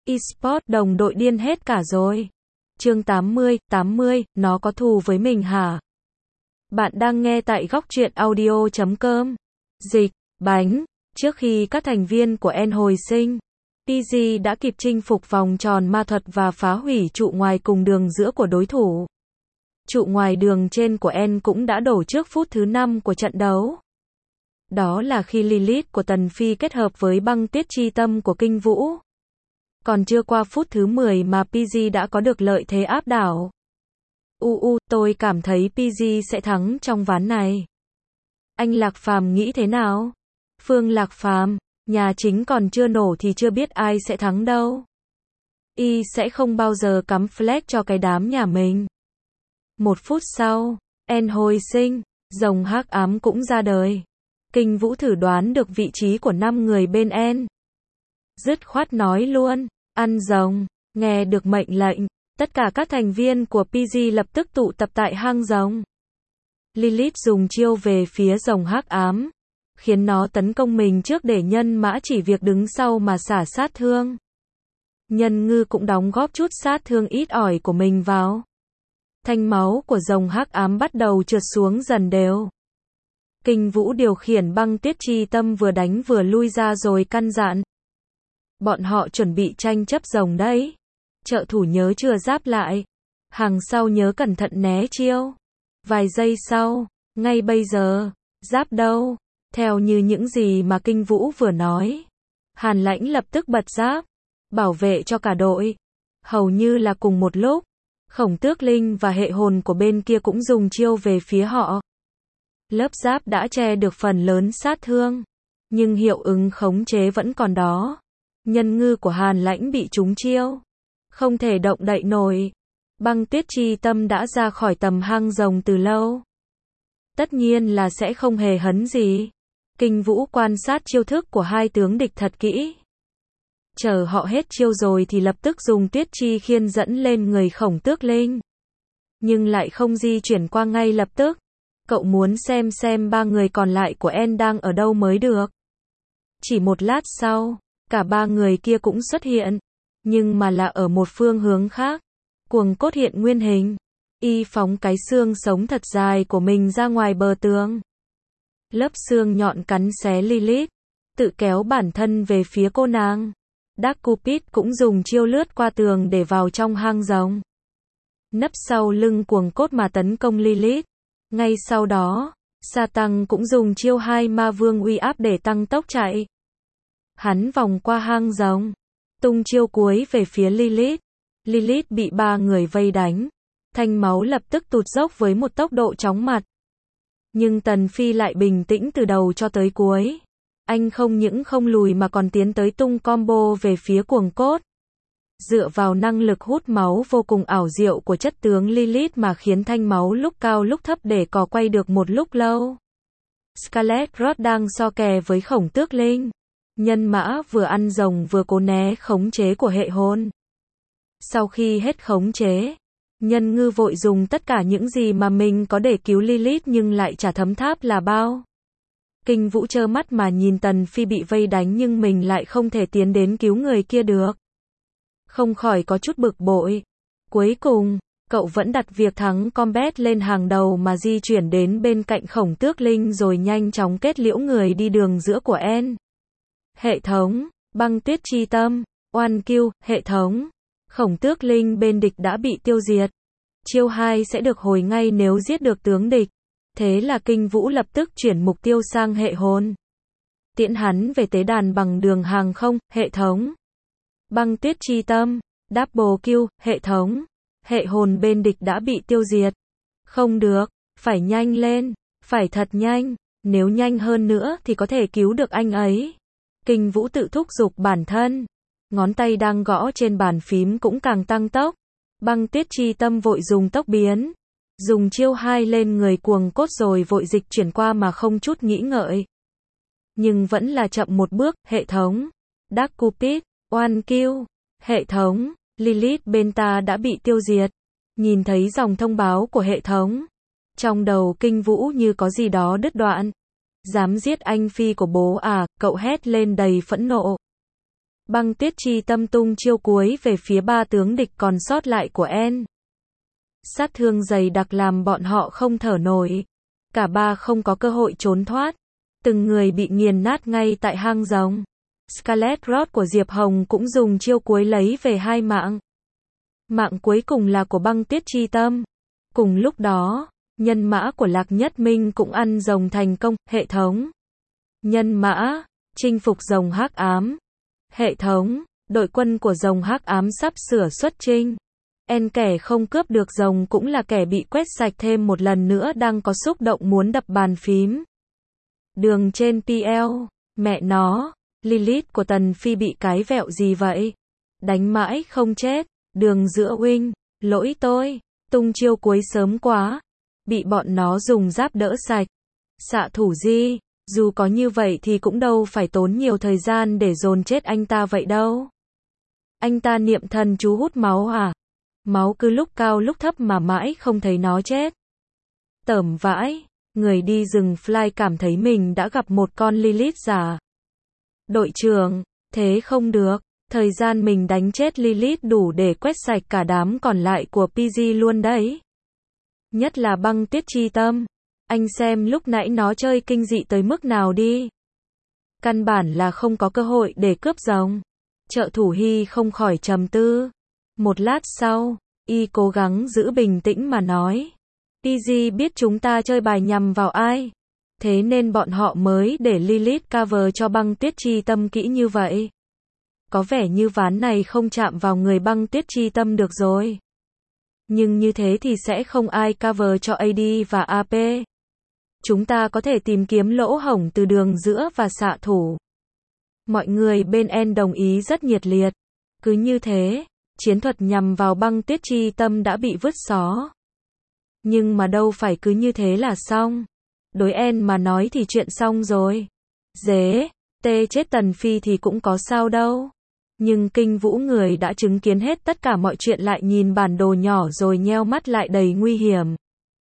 eSport đồng đội điên hết cả rồi. Chương 80, nó có thù với mình hả? Bạn đang nghe tại góc truyện audio.com. Dịch, bánh. Trước khi các thành viên của N hồi sinh, PG đã kịp chinh phục vòng tròn ma thuật và phá hủy trụ ngoài cùng đường giữa của đối thủ. Trụ ngoài đường trên của N cũng đã đổ trước phút thứ 5 của trận đấu. Đó là khi Lilith của Tần Phi kết hợp với băng tuyết chi tâm của Kinh Vũ. Còn chưa qua phút thứ 10 mà PG đã có được lợi thế áp đảo. Tôi cảm thấy PG sẽ thắng trong ván này. Anh Lạc Phàm nghĩ thế nào? Phương Lạc Phàm, nhà chính còn chưa nổ thì chưa biết ai sẽ thắng đâu. Y sẽ không bao giờ cắm flag cho cái đám nhà mình. 1 phút sau, N hồi sinh, rồng hắc ám cũng ra đời. Kinh Vũ thử đoán được vị trí của 5 người bên N. Dứt khoát nói luôn, ăn rồng, nghe được mệnh lệnh, tất cả các thành viên của PG lập tức tụ tập tại hang rồng. Lilith dùng chiêu về phía rồng hắc ám, khiến nó tấn công mình trước để nhân mã chỉ việc đứng sau mà xả sát thương. Nhân ngư cũng đóng góp chút sát thương ít ỏi của mình vào. Thanh máu của rồng hắc ám bắt đầu trượt xuống dần đều. Kinh Vũ điều khiển băng tuyết chi tâm vừa đánh vừa lui ra rồi căn dặn. Bọn họ chuẩn bị tranh chấp rồng đấy. Trợ thủ nhớ chưa giáp lại. Hàng sau nhớ cẩn thận né chiêu. Vài giây sau, ngay bây giờ, giáp đâu? Theo như những gì mà Kinh Vũ vừa nói. Hàn Lãnh lập tức bật giáp, bảo vệ cho cả đội. Hầu như là cùng một lúc, Khổng Tước Linh và hệ hồn của bên kia cũng dùng chiêu về phía họ. Lớp giáp đã che được phần lớn sát thương, nhưng hiệu ứng khống chế vẫn còn đó. Nhân ngư của Hàn Lãnh bị trúng chiêu, không thể động đậy nổi. Băng tuyết chi tâm đã ra khỏi tầm hang rồng từ lâu. Tất nhiên là sẽ không hề hấn gì. Kinh Vũ quan sát chiêu thức của hai tướng địch thật kỹ. Chờ họ hết chiêu rồi thì lập tức dùng tuyết chi khiên dẫn lên người Khổng Tước Linh. Nhưng lại không di chuyển qua ngay lập tức. Cậu muốn xem 3 người còn lại của N đang ở đâu mới được. Chỉ một lát sau, cả 3 người kia cũng xuất hiện. Nhưng mà là ở một phương hướng khác. Cuồng cốt hiện nguyên hình. Y phóng cái xương sống thật dài của mình ra ngoài bờ tường. Lớp xương nhọn cắn xé Lilith, tự kéo bản thân về phía cô nàng. Dark Cupid cũng dùng chiêu lướt qua tường để vào trong hang rồng. Nấp sau lưng cuồng cốt mà tấn công Lilith. Ngay sau đó, Sa Tăng cũng dùng chiêu 2 ma vương uy áp để tăng tốc chạy. Hắn vòng qua hang rồng, tung chiêu cuối về phía Lilith. Lilith bị 3 người vây đánh. Thanh máu lập tức tụt dốc với một tốc độ chóng mặt. Nhưng Tần Phi lại bình tĩnh từ đầu cho tới cuối. Anh không những không lùi mà còn tiến tới tung combo về phía cuồng cốt. Dựa vào năng lực hút máu vô cùng ảo diệu của chất tướng Lilith mà khiến thanh máu lúc cao lúc thấp để cò quay được một lúc lâu. Scarlet Rot đang so kè với Khổng Tước Linh. Nhân mã vừa ăn rồng vừa cố né khống chế của hệ hồn. Sau khi hết khống chế, nhân ngư vội dùng tất cả những gì mà mình có để cứu Lilith nhưng lại chả thấm tháp là bao. Kinh Vũ trơ mắt mà nhìn Tần Phi bị vây đánh nhưng mình lại không thể tiến đến cứu người kia được. Không khỏi có chút bực bội. Cuối cùng, cậu vẫn đặt việc thắng combat lên hàng đầu mà di chuyển đến bên cạnh Khổng Tước Linh rồi nhanh chóng kết liễu người đi đường giữa của N. Hệ thống, băng tuyết chi tâm, oan kill, hệ thống. Khổng Tước Linh bên địch đã bị tiêu diệt. Chiêu 2 sẽ được hồi ngay nếu giết được tướng địch. Thế là Kinh Vũ lập tức chuyển mục tiêu sang hệ hồn. Tiễn hắn về tế đàn bằng đường hàng không, hệ thống. Băng tuyết chi tâm, double kill, hệ thống. Hệ hồn bên địch đã bị tiêu diệt. Không được, phải nhanh lên, phải thật nhanh. Nếu nhanh hơn nữa thì có thể cứu được anh ấy. Kinh Vũ tự thúc giục bản thân. Ngón tay đang gõ trên bàn phím cũng càng tăng tốc. Băng tuyết chi tâm vội dùng tốc biến. Dùng chiêu 2 lên người cuồng cốt rồi vội dịch chuyển qua mà không chút nghĩ ngợi. Nhưng vẫn là chậm một bước, hệ thống. Dark Cupid, one kill, hệ thống. Lilith bên ta đã bị tiêu diệt. Nhìn thấy dòng thông báo của hệ thống. Trong đầu Kinh Vũ như có gì đó đứt đoạn. Dám giết anh Phi của bố à, cậu hét lên đầy phẫn nộ. Băng Tuyết Chi Tâm tung chiêu cuối về phía ba tướng địch còn sót lại của En. Sát thương dày đặc làm bọn họ không thở nổi. Cả ba không có cơ hội trốn thoát. Từng người bị nghiền nát ngay tại hang rồng. Scarlet Rot của Diệp Hồng cũng dùng chiêu cuối lấy về 2 mạng. Mạng cuối cùng là của Băng Tuyết Chi Tâm. Cùng lúc đó, nhân mã của Lạc Nhất Minh cũng ăn rồng thành công. Hệ thống. Nhân mã, chinh phục rồng hắc ám. Hệ thống, đội quân của rồng hắc ám sắp sửa xuất chinh. En kẻ không cướp được rồng cũng là kẻ bị quét sạch thêm một lần nữa đang có xúc động muốn đập bàn phím. Đường trên PL, mẹ nó, Lilith của Tần Phi bị cái vẹo gì vậy? Đánh mãi không chết, đường giữa huynh, lỗi tôi, tung chiêu cuối sớm quá, bị bọn nó dùng giáp đỡ sạch. Xạ thủ Di, dù có như vậy thì cũng đâu phải tốn nhiều thời gian để dồn chết anh ta vậy đâu. Anh ta niệm thần chú hút máu à? Máu cứ lúc cao lúc thấp mà mãi không thấy nó chết. Tởm vãi, người đi rừng Fly cảm thấy mình đã gặp một con Lilith giả. Đội trưởng, thế không được, thời gian mình đánh chết Lilith đủ để quét sạch cả đám còn lại của PG luôn đấy. Nhất là Băng Tuyết Chi Tâm. Anh xem lúc nãy nó chơi kinh dị tới mức nào đi. Căn bản là không có cơ hội để cướp rồng. Trợ thủ Hy không khỏi trầm tư. Một lát sau, y cố gắng giữ bình tĩnh mà nói. PG biết chúng ta chơi bài nhằm vào ai. Thế nên bọn họ mới để Lilith cover cho Băng Tuyết Chi Tâm kỹ như vậy. Có vẻ như ván này không chạm vào người Băng Tuyết Chi Tâm được rồi. Nhưng như thế thì sẽ không ai cover cho AD và AP. Chúng ta có thể tìm kiếm lỗ hổng từ đường giữa và xạ thủ. Mọi người bên En đồng ý rất nhiệt liệt. Cứ như thế, chiến thuật nhằm vào Băng Tuyết Chi Tâm đã bị vứt xó. Nhưng mà đâu phải cứ như thế là xong. Đối En mà nói thì chuyện xong rồi. Dế, tê chết Tần Phi thì cũng có sao đâu. Nhưng Kinh Vũ người đã chứng kiến hết tất cả mọi chuyện lại nhìn bản đồ nhỏ rồi nheo mắt lại đầy nguy hiểm.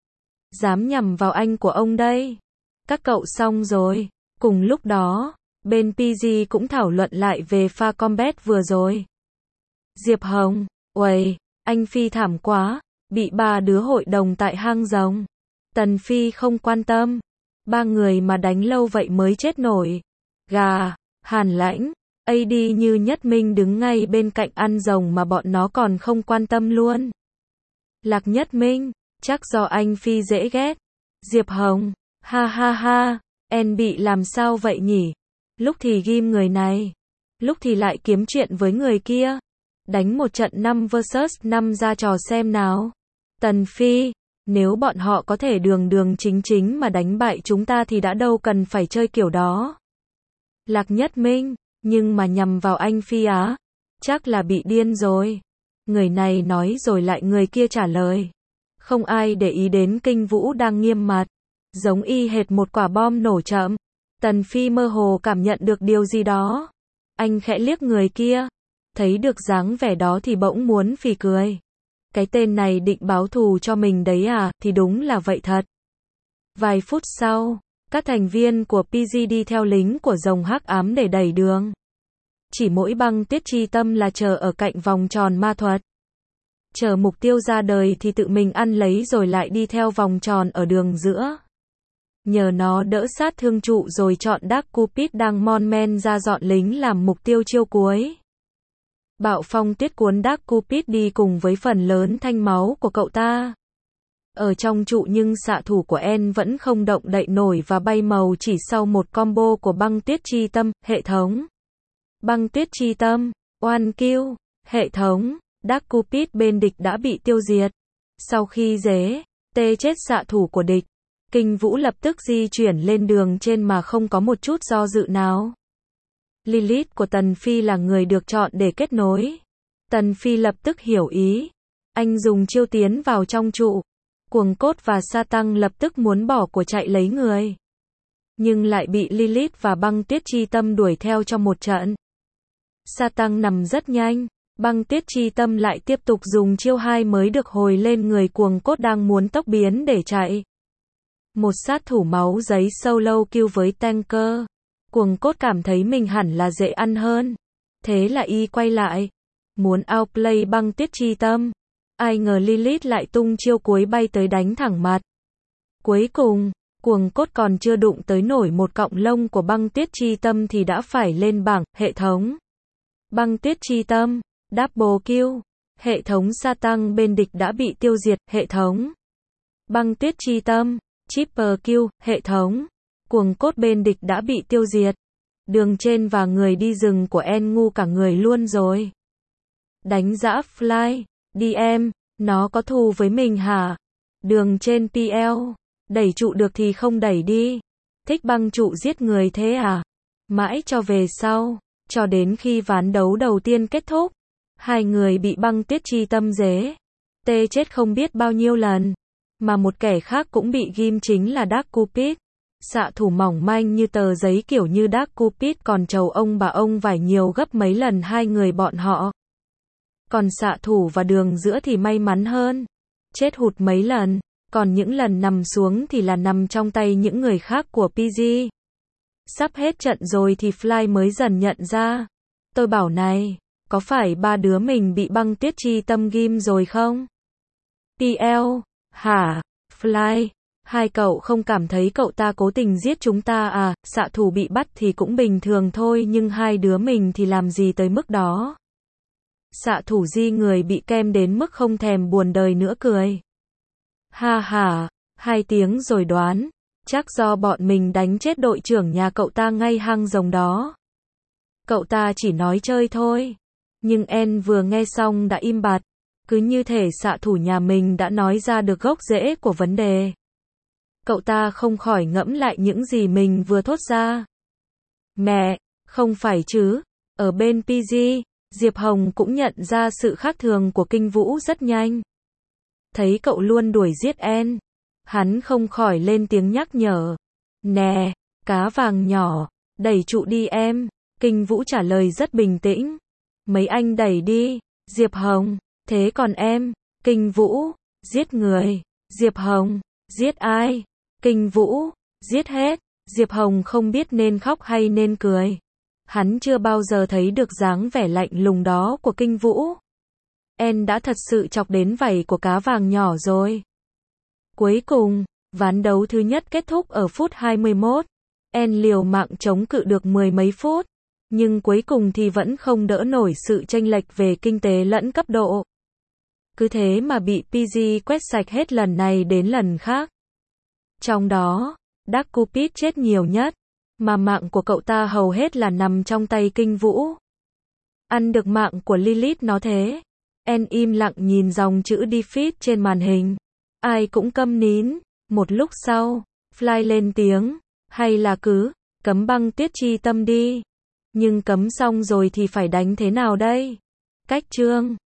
Dám nhằm vào anh của ông đây. Các cậu xong rồi. Cùng lúc đó, bên PG cũng thảo luận lại về pha combat vừa rồi. Diệp Hồng, uầy, anh Phi thảm quá, bị 3 đứa hội đồng tại hang rồng. Tần Phi không quan tâm. 3 người mà đánh lâu vậy mới chết nổi. Gà, Hàn Lãnh, AD như Nhất Minh đứng ngay bên cạnh ăn rồng mà bọn nó còn không quan tâm luôn. Lạc Nhất Minh, chắc do anh Phi dễ ghét. Diệp Hồng, ha ha ha, En bị làm sao vậy nhỉ? Lúc thì ghim người này, lúc thì lại kiếm chuyện với người kia. Đánh một trận 5 vs 5 ra trò xem nào. Tần Phi, nếu bọn họ có thể đường đường chính chính mà đánh bại chúng ta thì đã đâu cần phải chơi kiểu đó. Lạc Nhất Minh, nhưng mà nhằm vào anh Phi á, chắc là bị điên rồi. Người này nói rồi lại người kia trả lời. Không ai để ý đến Kinh Vũ đang nghiêm mặt, giống y hệt một quả bom nổ chậm. Tần Phi mơ hồ cảm nhận được điều gì đó. Anh khẽ liếc người kia, thấy được dáng vẻ đó thì bỗng muốn phì cười. Cái tên này định báo thù cho mình đấy à, thì đúng là vậy thật. Vài phút sau, các thành viên của PG đi theo lính của rồng hắc ám để đẩy đường. Chỉ mỗi Băng Tuyết Chi Tâm là chờ ở cạnh vòng tròn ma thuật. Chờ mục tiêu ra đời thì tự mình ăn lấy rồi lại đi theo vòng tròn ở đường giữa. Nhờ nó đỡ sát thương trụ rồi chọn Dark Cupid đang mon men ra dọn lính làm mục tiêu chiêu cuối. Bạo phong tuyết cuốn Dark Cupid đi cùng với phần lớn thanh máu của cậu ta. Ở trong trụ nhưng xạ thủ của En vẫn không động đậy nổi và bay màu chỉ sau một combo của Băng Tuyết Chi Tâm. Hệ thống. Băng Tuyết Chi Tâm, oan kill. Hệ thống. Dark Cupid bên địch đã bị tiêu diệt. Sau khi dế, tê chết xạ thủ của địch, Kinh Vũ lập tức di chuyển lên đường trên mà không có một chút do dự nào. Lilith của Tần Phi là người được chọn để kết nối. Tần Phi lập tức hiểu ý. Anh dùng chiêu tiến vào trong trụ. Cuồng Cốt và Sa Tăng lập tức muốn bỏ của chạy lấy người. Nhưng lại bị Lilith và Băng Tuyết Chi Tâm đuổi theo trong một trận. Sa Tăng nằm rất nhanh. Băng Tuyết Chi Tâm lại tiếp tục dùng chiêu 2 mới được hồi lên người Cuồng Cốt đang muốn tốc biến để chạy. Một sát thủ máu giấy solo kill với tanker. Cuồng Cốt cảm thấy mình hẳn là dễ ăn hơn. Thế là y quay lại, muốn outplay băng tuyết chi tâm. Ai ngờ Lilith lại tung chiêu cuối bay tới đánh thẳng mặt. Cuối cùng, cuồng cốt còn chưa đụng tới nổi một cọng lông của băng tuyết chi tâm thì đã phải lên bảng, hệ thống. Băng tuyết chi tâm, double kill. Hệ thống sa tăng bên địch đã bị tiêu diệt, hệ thống. Băng tuyết chi tâm, triple kill, hệ thống. Cuồng cốt bên địch đã bị tiêu diệt. Đường trên và người đi rừng của En ngu cả người luôn rồi. Đánh dã Fly, DM, nó có thù với mình hả? Đường trên PL, đẩy trụ được thì không đẩy đi. Thích băng trụ giết người thế à? Mãi cho về sau, cho đến khi ván đấu đầu tiên kết thúc, hai người bị băng tuyết chi tâm dế. Tê chết không biết bao nhiêu lần. Mà một kẻ khác cũng bị ghim chính là Dark Cupid. Xạ thủ mỏng manh như tờ giấy kiểu như Dark Cupid còn trầu ông bà ông vải nhiều gấp mấy lần hai người bọn họ. Còn xạ thủ và đường giữa thì may mắn hơn. Chết hụt mấy lần, còn những lần nằm xuống thì là nằm trong tay những người khác của PG. Sắp hết trận rồi thì Fly mới dần nhận ra. Tôi bảo này, có phải ba đứa mình bị băng tuyết chi tâm ghim rồi không? PL, hả? Fly, hai cậu không cảm thấy cậu ta cố tình giết chúng ta à? Xạ thủ bị bắt thì cũng bình thường thôi nhưng hai đứa mình thì làm gì tới mức đó? Xạ thủ di người bị kem đến mức không thèm buồn đời nữa cười. Ha ha, 2 tiếng rồi đoán, chắc do bọn mình đánh chết đội trưởng nhà cậu ta ngay hang rồng đó. Cậu ta chỉ nói chơi thôi. Nhưng En vừa nghe xong đã im bặt, cứ như thể xạ thủ nhà mình đã nói ra được gốc rễ của vấn đề. Cậu ta không khỏi ngẫm lại những gì mình vừa thốt ra. Mẹ, không phải chứ, ở bên PG, Diệp Hồng cũng nhận ra sự khác thường của Kinh Vũ rất nhanh. Thấy cậu luôn đuổi giết En, hắn không khỏi lên tiếng nhắc nhở. Nè, cá vàng nhỏ, đẩy trụ đi em. Kinh Vũ trả lời rất bình tĩnh. Mấy anh đẩy đi, Diệp Hồng. Thế còn em? Kinh Vũ, giết người. Diệp Hồng, giết ai? Kinh Vũ, giết hết. Diệp Hồng không biết nên khóc hay nên cười. Hắn chưa bao giờ thấy được dáng vẻ lạnh lùng đó của Kinh Vũ. En đã thật sự chọc đến vảy của cá vàng nhỏ rồi. Cuối cùng, ván đấu thứ nhất kết thúc ở phút 21. En liều mạng chống cự được 10 mấy phút. Nhưng cuối cùng thì vẫn không đỡ nổi sự chênh lệch về kinh tế lẫn cấp độ. Cứ thế mà bị PG quét sạch hết lần này đến lần khác. Trong đó, Dark Cupid chết nhiều nhất. Mà mạng của cậu ta hầu hết là nằm trong tay Kinh Vũ. Ăn được mạng của Lilith nó thế. En im lặng nhìn dòng chữ defeat trên màn hình. Ai cũng câm nín. Một lúc sau, Fly lên tiếng. Hay là cứ cấm băng tuyết chi tâm đi. Nhưng cấm xong rồi thì phải đánh thế nào đây? Cách chương